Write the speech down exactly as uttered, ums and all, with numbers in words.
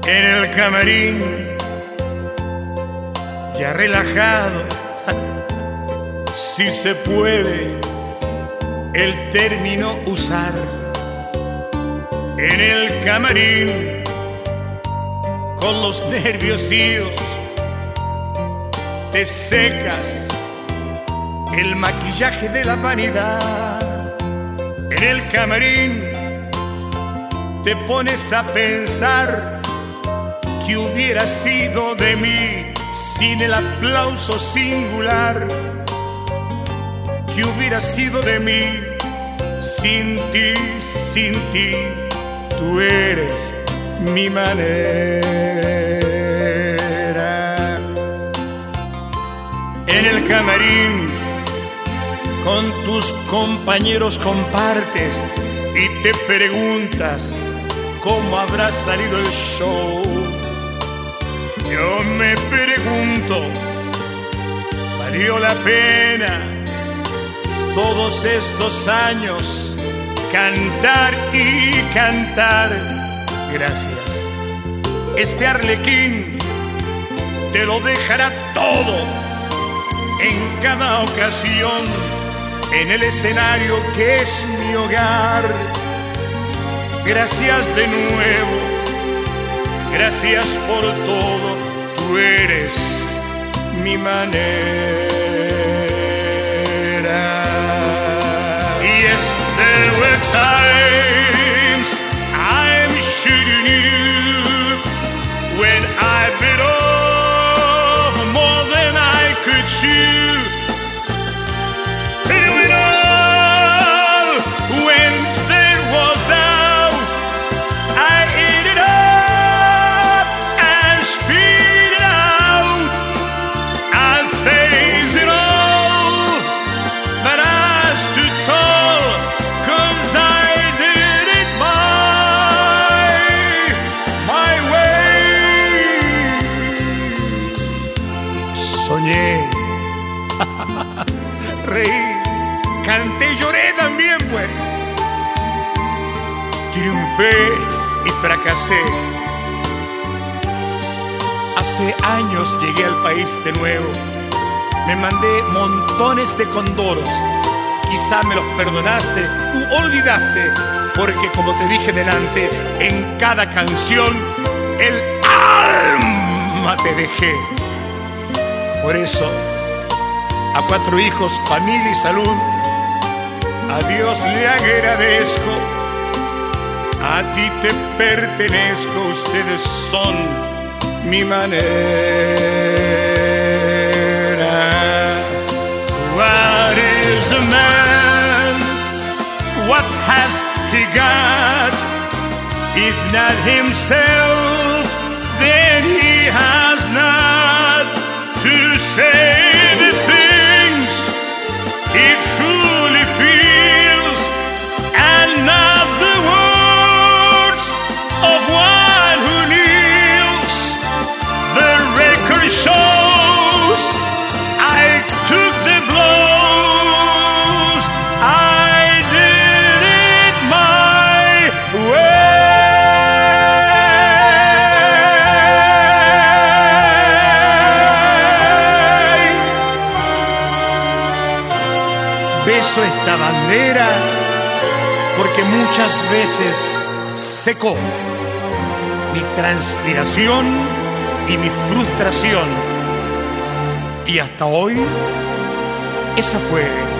en el camarín, ya relajado, si se puede el término usar. En el camarín, con los nervios idos, te secas el maquillaje de la vanidad. En el camarín te pones a pensar que hubiera sido de mí sin el aplauso singular, que hubiera sido de mí sin ti, sin ti. Tú eres mi manera. En el camarín con tus compañeros compartes y te preguntas cómo habrá salido el show. Yo me pregunto, ¿valió la pena todos estos años cantar y cantar? Gracias. Este arlequín te lo dejará todo en cada ocasión, en el escenario que es mi hogar. Gracias de nuevo, gracias por todo, tú eres mi manera. Yes, there were times I'm sure you knew when I bit off more than I could chew. Soñé, reí, canté y lloré también, pues. Triunfé y fracasé. Hace años llegué al país de nuevo. Me mandé montones de condoros. Quizá me los perdonaste u olvidaste, porque como te dije delante, en cada canción el alma te dejé. Por eso, a cuatro hijos, familia y salud, a Dios le agradezco. A ti te pertenezco, ustedes son mi manera. What is a man? What has he got? If not himself, then he has not to say the things he truly feels, and not the words of one who kneels. The record shows I took the blows, I did it my way. Beso esta bandera porque muchas veces secó mi transpiración y mi frustración, y hasta hoy esa fue